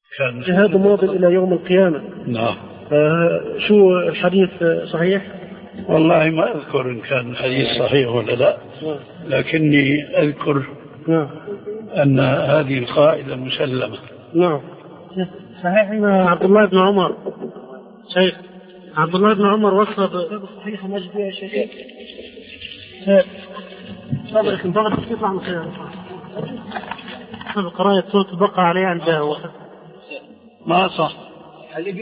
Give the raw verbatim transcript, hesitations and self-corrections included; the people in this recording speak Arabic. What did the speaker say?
جهاد ماض إلى يوم القيامة. نعم. شو الحديث صحيح؟ والله ما أذكر إن كان الحديث صحيح ولا لا، لكني أذكر أن هذه القاعدة مسلمة. نعم صحيح. عبد الله بن عمر شيخ عبد الله بن عمر وصى بالصحيح مجد يا شيخ. صبرك انتظر تطلع من خير قراءة سورة البقرة عليه عند ما صح.